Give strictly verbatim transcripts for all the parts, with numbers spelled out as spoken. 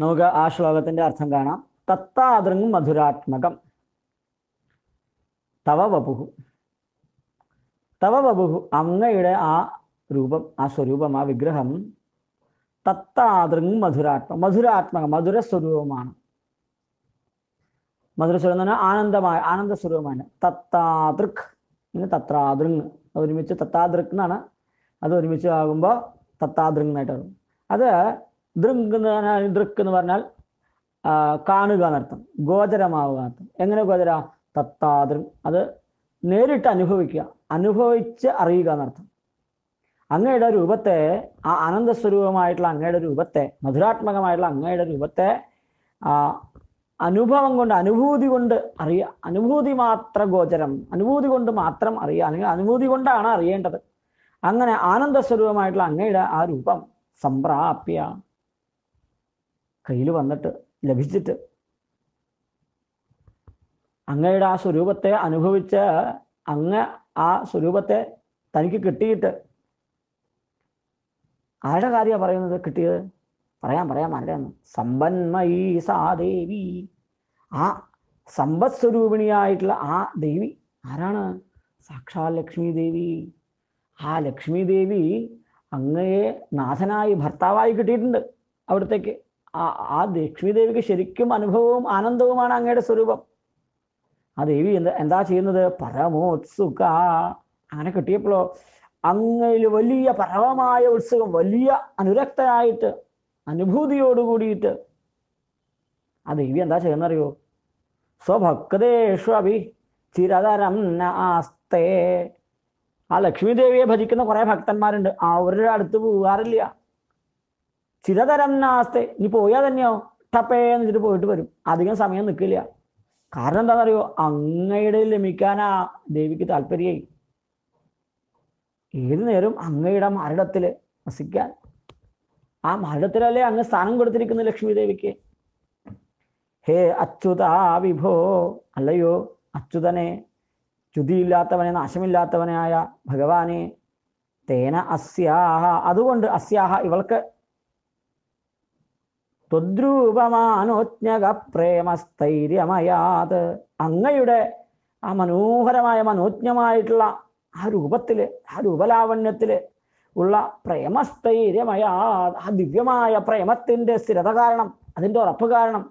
നമുക്ക് ആ ശ്ലോകത്തിന്റെ അർത്ഥം കാണാം. തത്താദൃങ് മധുരാത്മകം തവ വപുഹു. തവ വപുഹു അങ്ങയുടെ ആ രൂപം, ആ സ്വരൂപം, ആ വിഗ്രഹം തത്താദൃങ് മധുരാത്മ മധുരാത്മകം മധുര സ്വരൂപമാണ്. മധുരസ്വരം എന്ന് പറഞ്ഞാൽ ആനന്ദമായ ആനന്ദ സ്വരൂപമാണ്. തത്താദൃക് ഇങ്ങനെ തത്രാദൃങ് ഒരുമിച്ച് തത്താദൃക് എന്നാണ്. അത് ഒരുമിച്ച് ആകുമ്പോൾ തത്താദൃങ് എന്നായിട്ട് വരും. അത് ദൃങ് എന്ന് പറഞ്ഞാൽ ദൃക് എന്ന് പറഞ്ഞാൽ കാണുക എന്നർത്ഥം, ഗോചരമാവുക എന്നർത്ഥം. എങ്ങനെ ഗോചര? തത്താദൃങ് അത് നേരിട്ട് അനുഭവിക്കുക, അനുഭവിച്ച് അറിയുക എന്നർത്ഥം. അങ്ങയുടെ രൂപത്തെ, ആ ആനന്ദസ്വരൂപമായിട്ടുള്ള അങ്ങയുടെ രൂപത്തെ, മധുരാത്മകമായിട്ടുള്ള അങ്ങയുടെ രൂപത്തെ ആ അനുഭവം കൊണ്ട്, അനുഭൂതി കൊണ്ട് അറിയുക. അനുഭൂതി മാത്ര ഗോചരം, അനുഭൂതി കൊണ്ട് മാത്രം അറിയുക, അല്ലെങ്കിൽ അനുഭൂതി കൊണ്ടാണ് അറിയേണ്ടത്. അങ്ങനെ ആനന്ദസ്വരൂപമായിട്ടുള്ള അങ്ങയുടെ ആ രൂപം സംപ്രാപ്യ കയ്യിൽ വന്നിട്ട്, ലഭിച്ചിട്ട്, അങ്ങയുടെ ആ സ്വരൂപത്തെ അനുഭവിച്ച്, അങ്ങ് ആ സ്വരൂപത്തെ തനിക്ക് കിട്ടിയിട്ട്, ആരുടെ കാര്യമാണ് പറയുന്നത് കിട്ടിയത്? പറയാം പറയാം ആരുടെയാണ്? സമ്പന്മയീ സാ ദേവി. ആ സമ്പത് സ്വരൂപിണിയായിട്ടുള്ള ആ ദേവി ആരാണ്? സാക്ഷാൽ ലക്ഷ്മി ദേവി. ആ ലക്ഷ്മി ദേവി അങ്ങയെ നാഥനായി, ഭർത്താവായി കിട്ടിയിട്ടുണ്ട് അവിടത്തേക്ക്. ആ ആ ലക്ഷ്മി ദേവിക്ക് ശരിക്കും അനുഭവവും ആനന്ദവുമാണ് അങ്ങയുടെ സ്വരൂപം. ആ ദേവി എന്താ എന്താ ചെയ്യുന്നത്? പരമോത്സുക. അങ്ങനെ കിട്ടിയപ്പോഴോ അങ്ങയിൽ വലിയ പരമമായ ഉത്സുകം, വലിയ അനുരക്തനായിട്ട്, അനുഭൂതിയോടുകൂടിയിട്ട് ആ ദേവി എന്താ ചെയ്യുന്നറിയോ? സ്വഭക്തേഷു അഭി ചിരതരം നാസ്തേ. ആ ലക്ഷ്മി ദേവിയെ ഭജിക്കുന്ന കുറെ ഭക്തന്മാരുണ്ട്, അവരുടെ അടുത്ത് പോകാറില്ല. ചിരതരം നാസ്തേ, ഇനി പോയാൽ തന്നെയോ ടപ്പേന്ന് വെച്ചിട്ട് പോയിട്ട് വരും, അധികം സമയം നിൽക്കില്ല. കാരണം എന്താണെന്നറിയോ? അങ്ങയുടെ ലഭിക്കാനാ ദേവിക്ക് താല്പര്യമായി. ഏതു നേരം അങ്ങയുടെ മരണത്തിൽ വസിക്കാൻ. ആ മരണത്തിലല്ലേ അങ്ങ് സ്ഥാനം കൊടുത്തിരിക്കുന്നു ലക്ഷ്മി ദേവിക്ക്. ഹേ അച്യുതാ വിഭോ, അല്ലയോ അച്യുതനെ, ച്യുതിയില്ലാത്തവനെ, നാശമില്ലാത്തവനായ ഭഗവാനെ, തേന അസ്യാഹ, അതുകൊണ്ട് അസ്യാഹ ഇവൾക്ക്, ത്വദ്രൂപമാനോജ്ഞക പ്രേമസ്ഥൈര്യമയാത്, അങ്ങയുടെ ആ മനോഹരമായ മനോജ്ഞമായിട്ടുള്ള ആ രൂപത്തില്, ആ രൂപലാവണ്യത്തില് ഉള്ള പ്രേമസ്ഥൈര്യമയാ, ആ ദിവ്യമായ പ്രേമത്തിന്റെ സ്ഥിരത കാരണം, അതിൻ്റെ ഉറപ്പ് കാരണം,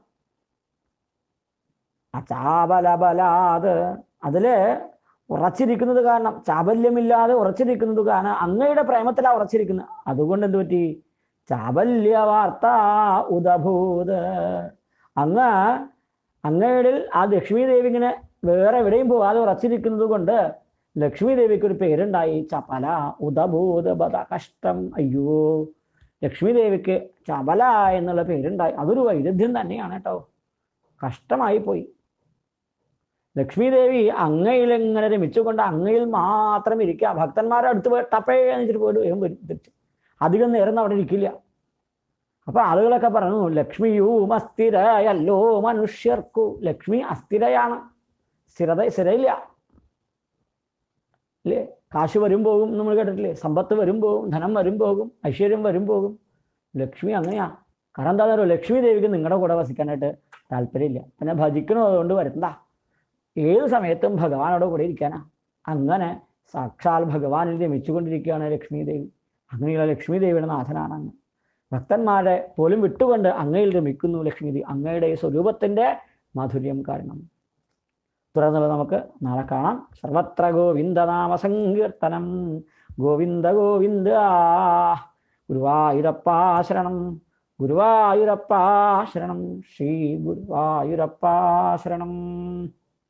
അചാബലബലാത് അതില് ഉറച്ചിരിക്കുന്നത് കാരണം, ചാബല്യമില്ലാതെ ഉറച്ചിരിക്കുന്നത് കാരണം, അങ്ങയുടെ പ്രേമത്തിലാണ് ഉറച്ചിരിക്കുന്നത്. അതുകൊണ്ട് എന്ത് പറ്റി? ചാബല്യവാർത്ത ഉദഭൂത്, അങ്ങ് അങ്ങയുടെ ആ ലക്ഷ്മി ദേവി ഇങ്ങനെ വേറെ എവിടെയും പോകാതെ ഉറച്ചിരിക്കുന്നത് കൊണ്ട് ലക്ഷ്മി ദേവിക്ക് ഒരു പേരുണ്ടായി, ചപല ഉദഭൂത് ബദ കഷ്ടം. അയ്യോ, ലക്ഷ്മി ദേവിക്ക് ചപല എന്നുള്ള പേരുണ്ടായി. അതൊരു വൈരുദ്ധ്യം തന്നെയാണ് കേട്ടോ, കഷ്ടമായി പോയി. ലക്ഷ്മി ദേവി അങ്ങയിൽ ഇങ്ങനെ രമിച്ചുകൊണ്ട് അങ്ങയിൽ മാത്രം ഇരിക്കുക, ഭക്തന്മാരെ അടുത്ത് പോയി ടപ്പേ എന്നിട്ട് പോയിട്ട് വേഗം വരും തിരിച്ചു, അധികം നേരം അവിടെ ഇരിക്കില്ല. അപ്പൊ ആളുകളൊക്കെ പറഞ്ഞു, ലക്ഷ്മിയും അസ്ഥിരയല്ലോ മനുഷ്യർക്കു. ലക്ഷ്മി അസ്ഥിരയാണ്, സ്ഥിരത സ്ഥിരയില്ല അല്ലേ? കാശ് വരും പോകും, നമ്മൾ കേട്ടിട്ടില്ലേ? സമ്പത്ത് വരും പോകും, ധനം വരും പോകും, ഐശ്വര്യം വരും പോകും. ലക്ഷ്മി അങ്ങനെയാ. കാരണം എന്താ പറയുക? ലക്ഷ്മി ദേവിക്ക് നിങ്ങളുടെ കൂടെ വസിക്കാനായിട്ട് താല്പര്യമില്ല, പിന്നെ ഭജിക്കണതുകൊണ്ട് വരുന്നതാ. ഏത് സമയത്തും ഭഗവാനോട് കൂടെ ഇരിക്കാനാ. അങ്ങനെ സാക്ഷാൽ ഭഗവാനിൽ രമിച്ചുകൊണ്ടിരിക്കുകയാണ് ലക്ഷ്മി ദേവി. അങ്ങനെയുള്ള ലക്ഷ്മി ദേവിയുടെ നാഥനാണ് അങ്ങ്. ഭക്തന്മാരെ പോലും വിട്ടുകൊണ്ട് അങ്ങയിൽ രമിക്കുന്നു ലക്ഷ്മി ദേവി, അങ്ങയുടെ ഈ സ്വരൂപത്തിന്റെ മാധുര്യം കാരണം. തുടർന്നുള്ളത് നമുക്ക് നാളെ കാണാം. സർവത്ര ഗോവിന്ദനാമ സങ്കീർത്തനം. ഗോവിന്ദ ഗോവിന്ദ. ഗുരുവായൂരപ്പാ ശരണം, ഗുരുവായൂരപ്പാ ശരണം, ശ്രീ ഗുരുവായൂരപ്പാ ശരണം.